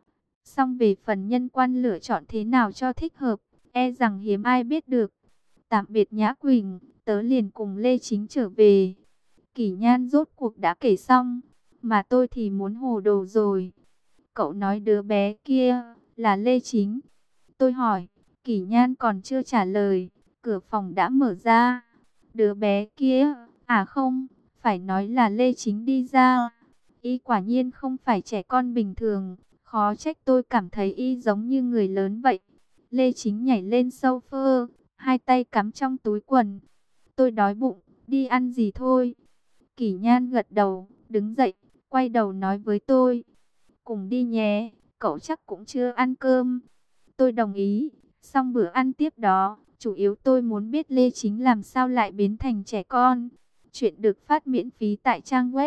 Song về phần nhân quan lựa chọn thế nào cho thích hợp, e rằng hiếm ai biết được. Tạm biệt Nhã Quỳnh, tớ liền cùng Lê Chính trở về. Kỷ Nhan rốt cuộc đã kể xong, mà tôi thì muốn hồ đồ rồi. Cậu nói đứa bé kia là Lê Chính. Tôi hỏi, Kỷ Nhan còn chưa trả lời, cửa phòng đã mở ra. Đứa bé kia, à không, phải nói là Lê Chính đi ra. Y quả nhiên không phải trẻ con bình thường, khó trách tôi cảm thấy y giống như người lớn vậy. Lê Chính nhảy lên sofa, hai tay cắm trong túi quần. Tôi đói bụng, đi ăn gì thôi. Kỷ Nhan gật đầu, đứng dậy, quay đầu nói với tôi. Cùng đi nhé, cậu chắc cũng chưa ăn cơm. Tôi đồng ý, xong bữa ăn tiếp đó, chủ yếu tôi muốn biết Lê Chính làm sao lại biến thành trẻ con. Chuyện được phát miễn phí tại trang web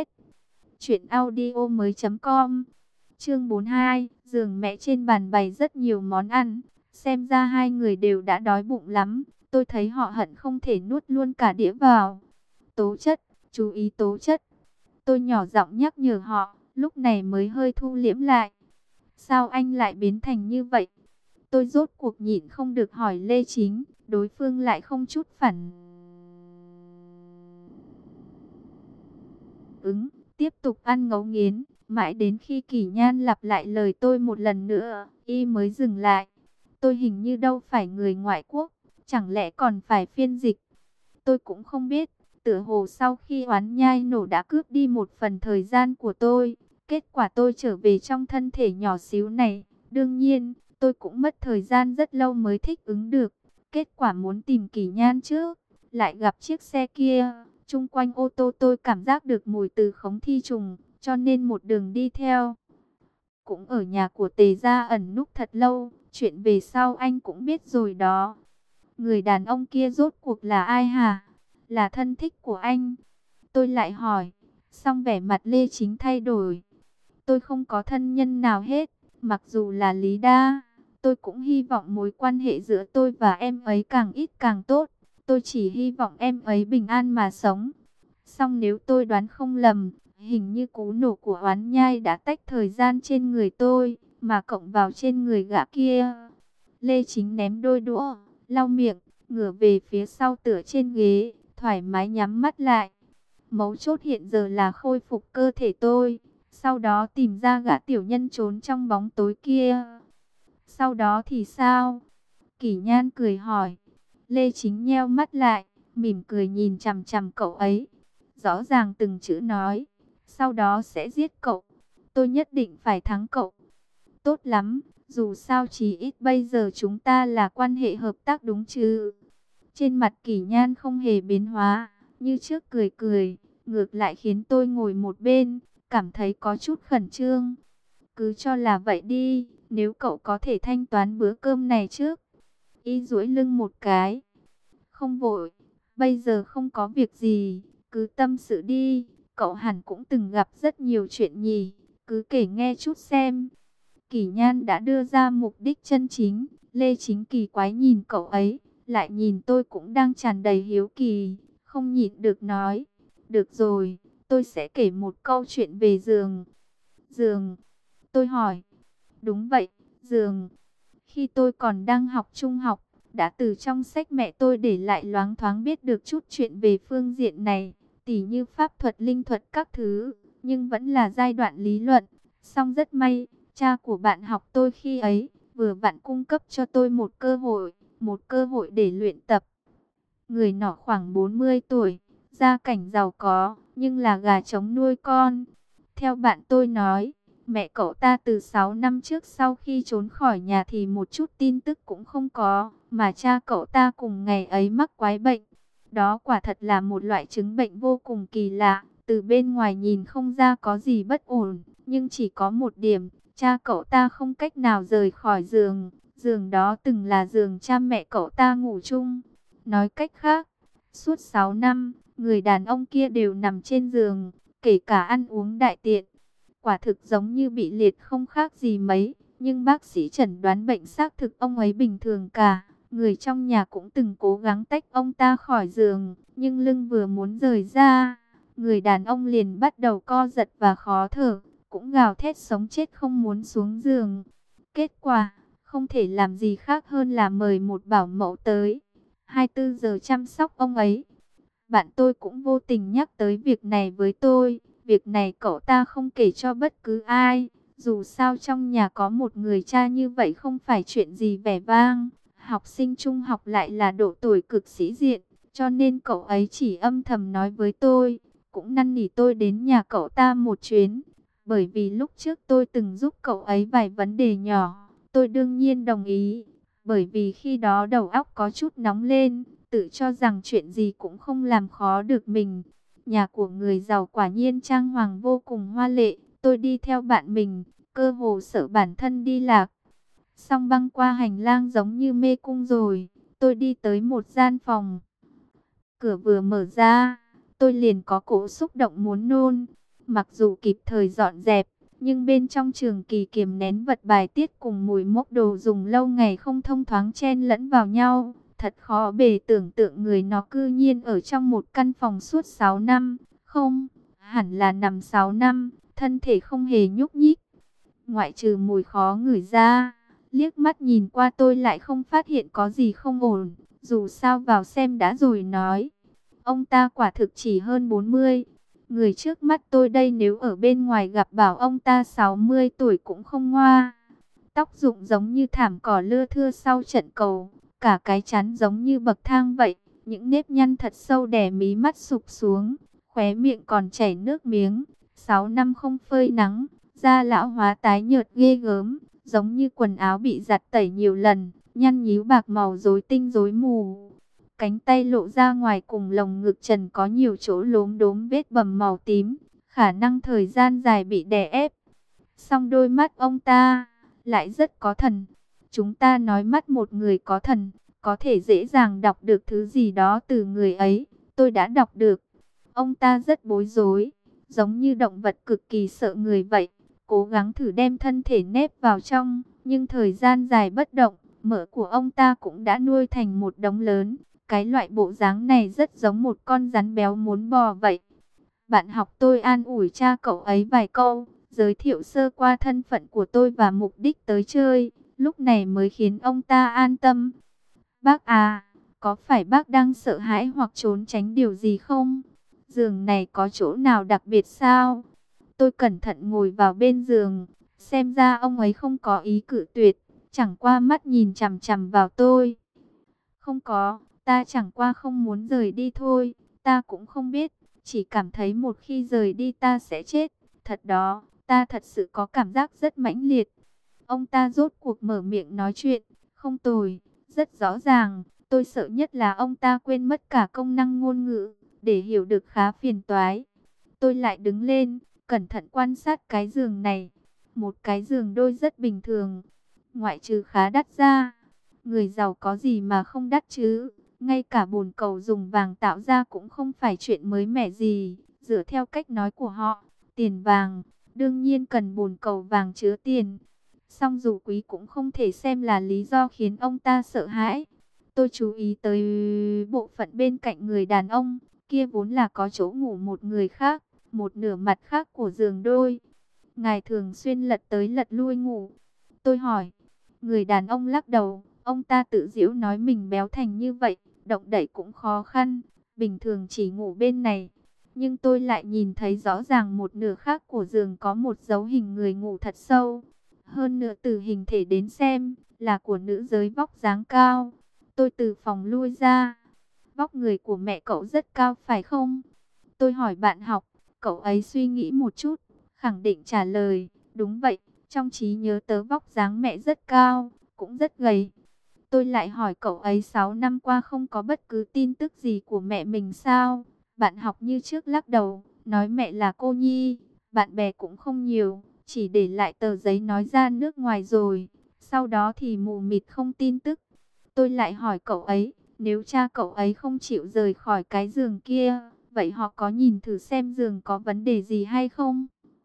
truyệnaudiomoi.com. Chương 42, giường mẹ trên bàn bày rất nhiều món ăn, xem ra hai người đều đã đói bụng lắm, tôi thấy họ hận không thể nuốt luôn cả đĩa vào. Tố chất, chú ý tố chất. Tôi nhỏ giọng nhắc nhở họ, lúc này mới hơi thu liễm lại. Sao anh lại biến thành như vậy? Tôi rốt cuộc nhịn không được hỏi Lê Chính, đối phương lại không chút phản ứng, tiếp tục ăn ngấu nghiến, mãi đến khi Kỷ Nhan lặp lại lời tôi một lần nữa, y mới dừng lại. Tôi hình như đâu phải người ngoại quốc, chẳng lẽ còn phải phiên dịch? Tôi cũng không biết, tựa hồ sau khi oán nhai nổ đã cướp đi một phần thời gian của tôi, kết quả tôi trở về trong thân thể nhỏ xíu này, đương nhiên, tôi cũng mất thời gian rất lâu mới thích ứng được. Kết quả muốn tìm Kỷ Nhan trước, lại gặp chiếc xe kia. Chung quanh ô tô tôi cảm giác được mùi từ khống thi trùng, cho nên một đường đi theo. Cũng ở nhà của Tề gia ẩn núp thật lâu, chuyện về sau anh cũng biết rồi đó. Người đàn ông kia rốt cuộc là ai hả? Là thân thích của anh? Tôi lại hỏi, xong vẻ mặt Lê Chính thay đổi. Tôi không có thân nhân nào hết, mặc dù là Lý Đa. Tôi cũng hy vọng mối quan hệ giữa tôi và em ấy càng ít càng tốt. Tôi chỉ hy vọng em ấy bình an mà sống. Song nếu tôi đoán không lầm, hình như cú nổ của oán nhai đã tách thời gian trên người tôi, mà cộng vào trên người gã kia. Lê Chính ném đôi đũa, lau miệng, ngửa về phía sau tựa trên ghế, thoải mái nhắm mắt lại. Mấu chốt hiện giờ là khôi phục cơ thể tôi, sau đó tìm ra gã tiểu nhân trốn trong bóng tối kia. Sau đó thì sao? Kỷ Nhan cười hỏi. Lê Chính nheo mắt lại, mỉm cười nhìn chằm chằm cậu ấy. Rõ ràng từng chữ nói, sau đó sẽ giết cậu. Tôi nhất định phải thắng cậu. Tốt lắm, dù sao chí ít bây giờ chúng ta là quan hệ hợp tác đúng chứ. Trên mặt Kỷ Nhan không hề biến hóa, như trước cười cười, ngược lại khiến tôi ngồi một bên, cảm thấy có chút khẩn trương. Cứ cho là vậy đi, nếu cậu có thể thanh toán bữa cơm này trước. Y duỗi lưng một cái. Không vội, bây giờ không có việc gì, cứ tâm sự đi, cậu hẳn cũng từng gặp rất nhiều chuyện nhỉ, cứ kể nghe chút xem. Kỷ Nhan đã đưa ra mục đích chân chính, Lê Chính kỳ quái nhìn cậu ấy, lại nhìn tôi cũng đang tràn đầy hiếu kỳ, không nhịn được nói, Được rồi, tôi sẽ kể một câu chuyện về giường. Giường, tôi hỏi. Đúng vậy, giường. Khi tôi còn đang học trung học, đã từ trong sách mẹ tôi để lại loáng thoáng biết được chút chuyện về phương diện này, tỉ như pháp thuật linh thuật các thứ, nhưng vẫn là giai đoạn lý luận. Song rất may, cha của bạn học tôi khi ấy vừa vặn cung cấp cho tôi một cơ hội để luyện tập. Người nọ khoảng 40 tuổi, gia cảnh giàu có, nhưng là gà trống nuôi con. Theo bạn tôi nói, mẹ cậu ta từ 6 năm trước sau khi trốn khỏi nhà thì một chút tin tức cũng không có, mà cha cậu ta cùng ngày ấy mắc quái bệnh. Đó quả thật là một loại chứng bệnh vô cùng kỳ lạ, từ bên ngoài nhìn không ra có gì bất ổn, nhưng chỉ có một điểm, cha cậu ta không cách nào rời khỏi giường, giường đó từng là giường cha mẹ cậu ta ngủ chung. Nói cách khác, suốt 6 năm, người đàn ông kia đều nằm trên giường, kể cả ăn uống đại tiện. Quả thực giống như bị liệt không khác gì mấy, nhưng bác sĩ chẩn đoán bệnh xác thực ông ấy bình thường cả. Người trong nhà cũng từng cố gắng tách ông ta khỏi giường, nhưng lưng vừa muốn rời ra, người đàn ông liền bắt đầu co giật và khó thở, cũng gào thét sống chết không muốn xuống giường. Kết quả, không thể làm gì khác hơn là mời một bảo mẫu tới, 24 giờ chăm sóc ông ấy. Bạn tôi cũng vô tình nhắc tới việc này với tôi. Việc này cậu ta không kể cho bất cứ ai. Dù sao trong nhà có một người cha như vậy không phải chuyện gì vẻ vang. Học sinh trung học lại là độ tuổi cực sĩ diện. Cho nên cậu ấy chỉ âm thầm nói với tôi. Cũng năn nỉ tôi đến nhà cậu ta một chuyến. Bởi vì lúc trước tôi từng giúp cậu ấy vài vấn đề nhỏ. Tôi đương nhiên đồng ý. Bởi vì khi đó đầu óc có chút nóng lên, tự cho rằng chuyện gì cũng không làm khó được mình. Nhà của người giàu quả nhiên trang hoàng vô cùng hoa lệ. Tôi đi theo bạn mình, cơ hồ sợ bản thân đi lạc. Xong băng qua hành lang giống như mê cung rồi. Tôi đi tới một gian phòng. Cửa vừa mở ra, tôi liền có cỗ xúc động muốn nôn. Mặc dù kịp thời dọn dẹp, nhưng bên trong trường kỳ kiềm nén vật bài tiết cùng mùi mốc đồ dùng lâu ngày không thông thoáng chen lẫn vào nhau. Thật khó bề tưởng tượng người nó cư nhiên ở trong một căn phòng suốt 6 năm. Không, hẳn là nằm 6 năm, thân thể không hề nhúc nhích. Ngoại trừ mùi khó ngửi ra, liếc mắt nhìn qua tôi lại không phát hiện có gì không ổn. Dù sao vào xem đã rồi nói. Ông ta quả thực chỉ hơn 40. Người trước mắt tôi đây nếu ở bên ngoài gặp bảo ông ta 60 tuổi cũng không ngoa. Tóc rụng giống như thảm cỏ lưa thưa sau trận cầu. Cả cái chán giống như bậc thang vậy. Những nếp nhăn thật sâu đè mí mắt sụp xuống. Khóe miệng còn chảy nước miếng. 6 năm không phơi nắng. Da lão hóa tái nhợt ghê gớm. Giống như quần áo bị giặt tẩy nhiều lần. Nhăn nhíu bạc màu rối tinh rối mù. Cánh tay lộ ra ngoài cùng lồng ngực trần có nhiều chỗ lốm đốm vết bầm màu tím. Khả năng thời gian dài bị đè ép. Song đôi mắt ông ta lại rất có thần. Chúng ta nói mắt một người có thần, có thể dễ dàng đọc được thứ gì đó từ người ấy. Tôi đã đọc được. Ông ta rất bối rối, giống như động vật cực kỳ sợ người vậy. Cố gắng thử đem thân thể nép vào trong, nhưng thời gian dài bất động, mỡ của ông ta cũng đã nuôi thành một đống lớn. Cái loại bộ dáng này rất giống một con rắn béo muốn bò vậy. Bạn học tôi an ủi cha cậu ấy vài câu, giới thiệu sơ qua thân phận của tôi và mục đích tới chơi, lúc này mới khiến ông ta an tâm. Bác à, có phải bác đang sợ hãi hoặc trốn tránh điều gì không? Giường này có chỗ nào đặc biệt sao? Tôi cẩn thận ngồi vào bên giường, xem ra ông ấy không có ý cự tuyệt, chẳng qua mắt nhìn chằm chằm vào tôi. Không có, ta chẳng qua không muốn rời đi thôi, ta cũng không biết, chỉ cảm thấy một khi rời đi ta sẽ chết. Thật đó, ta thật sự có cảm giác rất mãnh liệt. Ông ta rốt cuộc mở miệng nói chuyện, không tồi, rất rõ ràng. Tôi sợ nhất là ông ta quên mất cả công năng ngôn ngữ, để hiểu được khá phiền toái. Tôi lại đứng lên, cẩn thận quan sát cái giường này. Một cái giường đôi rất bình thường, ngoại trừ khá đắt ra. Người giàu có gì mà không đắt chứ? Ngay cả bồn cầu dùng vàng tạo ra cũng không phải chuyện mới mẻ gì. Dựa theo cách nói của họ, tiền vàng, đương nhiên cần bồn cầu vàng chứa tiền. Song dù quý cũng không thể xem là lý do khiến ông ta sợ hãi. Tôi chú ý tới bộ phận bên cạnh người đàn ông, kia vốn là có chỗ ngủ một người khác, một nửa mặt khác của giường đôi. Ngài thường xuyên lật tới lật lui ngủ. Tôi hỏi, người đàn ông lắc đầu, ông ta tự giễu nói mình béo thành như vậy, động đậy cũng khó khăn, bình thường chỉ ngủ bên này. Nhưng tôi lại nhìn thấy rõ ràng một nửa khác của giường có một dấu hình người ngủ thật sâu. Hơn nữa từ hình thể đến xem, là của nữ giới vóc dáng cao. Tôi từ phòng lui ra. Vóc người của mẹ cậu rất cao phải không? Tôi hỏi bạn học, cậu ấy suy nghĩ một chút, khẳng định trả lời, đúng vậy, trong trí nhớ tớ vóc dáng mẹ rất cao, cũng rất gầy. Tôi lại hỏi cậu ấy 6 năm qua không có bất cứ tin tức gì của mẹ mình sao? Bạn học như trước lắc đầu, nói mẹ là cô nhi, bạn bè cũng không nhiều, chỉ để lại tờ giấy nói ra nước ngoài rồi, sau đó thì mù mịt không tin tức. Tôi lại hỏi cậu ấy, nếu cha cậu ấy không chịu rời khỏi cái giường kia, vậy họ có nhìn thử xem giường có vấn đề gì hay không?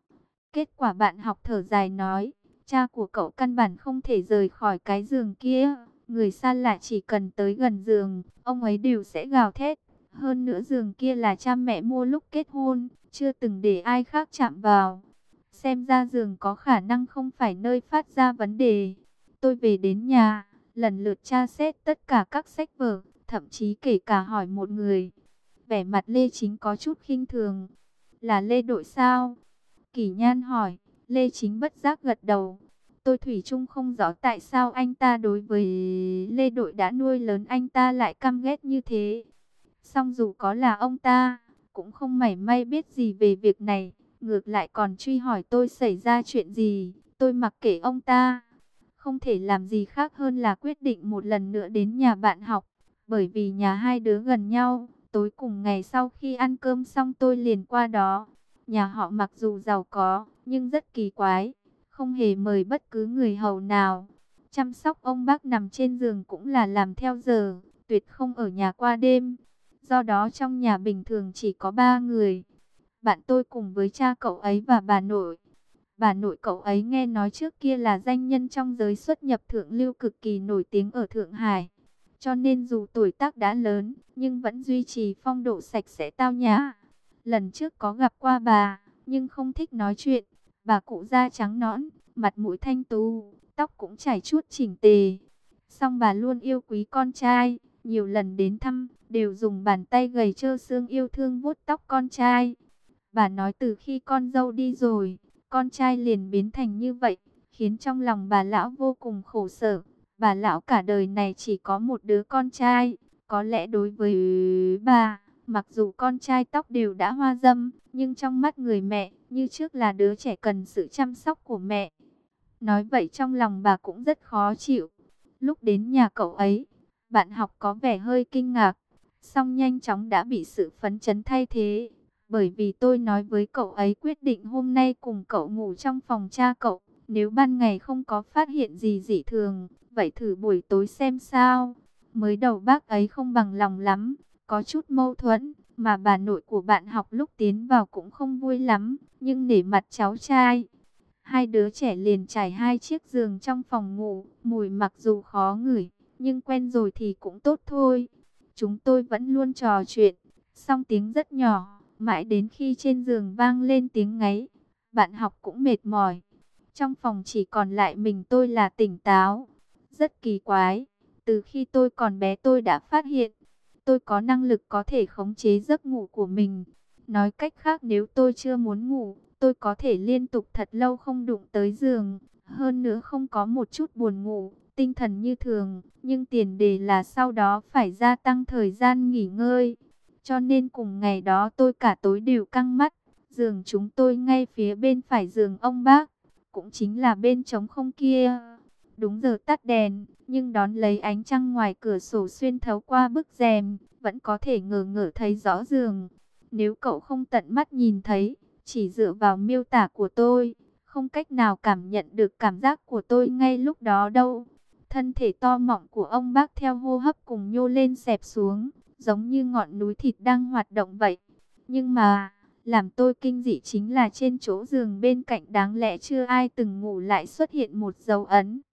Kết quả bạn học thở dài nói, cha của cậu căn bản không thể rời khỏi cái giường kia. Người xa lạ chỉ cần tới gần giường, ông ấy đều sẽ gào thét. Hơn nữa giường kia là cha mẹ mua lúc kết hôn, chưa từng để ai khác chạm vào. Xem ra giường có khả năng không phải nơi phát ra vấn đề. Tôi về đến nhà, lần lượt tra xét tất cả các sách vở, thậm chí kể cả hỏi một người. Vẻ mặt Lê Chính có chút khinh thường. Là Lê Đội sao? Kỷ Nhan hỏi. Lê Chính bất giác gật đầu. Tôi thủy chung không rõ tại sao anh ta đối với Lê Đội đã nuôi lớn anh ta lại căm ghét như thế. Song dù có là ông ta, cũng không mảy may biết gì về việc này. Ngược lại còn truy hỏi tôi xảy ra chuyện gì. Tôi mặc kệ ông ta. Không thể làm gì khác hơn là quyết định một lần nữa đến nhà bạn học. Bởi vì nhà hai đứa gần nhau. Tối cùng ngày sau khi ăn cơm xong tôi liền qua đó. Nhà họ mặc dù giàu có, nhưng rất kỳ quái. Không hề mời bất cứ người hầu nào. Chăm sóc ông bác nằm trên giường cũng là làm theo giờ. Tuyệt không ở nhà qua đêm. Do đó trong nhà bình thường chỉ có 3 người. Bạn tôi cùng với cha cậu ấy và bà nội. Bà nội cậu ấy nghe nói trước kia là danh nhân trong giới xuất nhập thượng lưu cực kỳ nổi tiếng ở Thượng Hải. Cho nên dù tuổi tác đã lớn, nhưng vẫn duy trì phong độ sạch sẽ tao nhã. Lần trước có gặp qua bà, nhưng không thích nói chuyện. Bà cụ da trắng nõn, mặt mũi thanh tú, tóc cũng chải chuốt chỉnh tề. Song bà luôn yêu quý con trai, nhiều lần đến thăm, đều dùng bàn tay gầy trơ xương yêu thương vuốt tóc con trai. Bà nói từ khi con dâu đi rồi, con trai liền biến thành như vậy, khiến trong lòng bà lão vô cùng khổ sở. Bà lão cả đời này chỉ có một đứa con trai, có lẽ đối với bà, mặc dù con trai tóc đều đã hoa râm, nhưng trong mắt người mẹ, như trước là đứa trẻ cần sự chăm sóc của mẹ. Nói vậy trong lòng bà cũng rất khó chịu. Lúc đến nhà cậu ấy, bạn học có vẻ hơi kinh ngạc, song nhanh chóng đã bị sự phấn chấn thay thế. Bởi vì tôi nói với cậu ấy quyết định hôm nay cùng cậu ngủ trong phòng cha cậu. Nếu ban ngày không có phát hiện gì dị thường, vậy thử buổi tối xem sao. Mới đầu bác ấy không bằng lòng lắm, có chút mâu thuẫn, mà bà nội của bạn học lúc tiến vào cũng không vui lắm, nhưng nể mặt cháu trai. Hai đứa trẻ liền trải 2 chiếc giường trong phòng ngủ, mùi mặc dù khó ngửi, nhưng quen rồi thì cũng tốt thôi. Chúng tôi vẫn luôn trò chuyện, song tiếng rất nhỏ, mãi đến khi trên giường vang lên tiếng ngáy. Bạn học cũng mệt mỏi. Trong phòng chỉ còn lại mình tôi là tỉnh táo. Rất kỳ quái, từ khi tôi còn bé tôi đã phát hiện, tôi có năng lực có thể khống chế giấc ngủ của mình. Nói cách khác nếu tôi chưa muốn ngủ, tôi có thể liên tục thật lâu không đụng tới giường. Hơn nữa không có một chút buồn ngủ, tinh thần như thường. Nhưng tiền đề là sau đó phải gia tăng thời gian nghỉ ngơi. Cho nên cùng ngày đó tôi cả tối đều căng mắt. Giường chúng tôi ngay phía bên phải giường ông bác, cũng chính là bên trống không kia. Đúng giờ tắt đèn, nhưng đón lấy ánh trăng ngoài cửa sổ xuyên thấu qua bức rèm, vẫn có thể ngờ ngợ thấy rõ giường. Nếu cậu không tận mắt nhìn thấy, chỉ dựa vào miêu tả của tôi, không cách nào cảm nhận được cảm giác của tôi ngay lúc đó đâu. Thân thể to mọng của ông bác theo hô hấp cùng nhô lên xẹp xuống, giống như ngọn núi thịt đang hoạt động vậy. Nhưng mà, làm tôi kinh dị chính là trên chỗ giường bên cạnh đáng lẽ chưa ai từng ngủ lại xuất hiện một dấu ấn.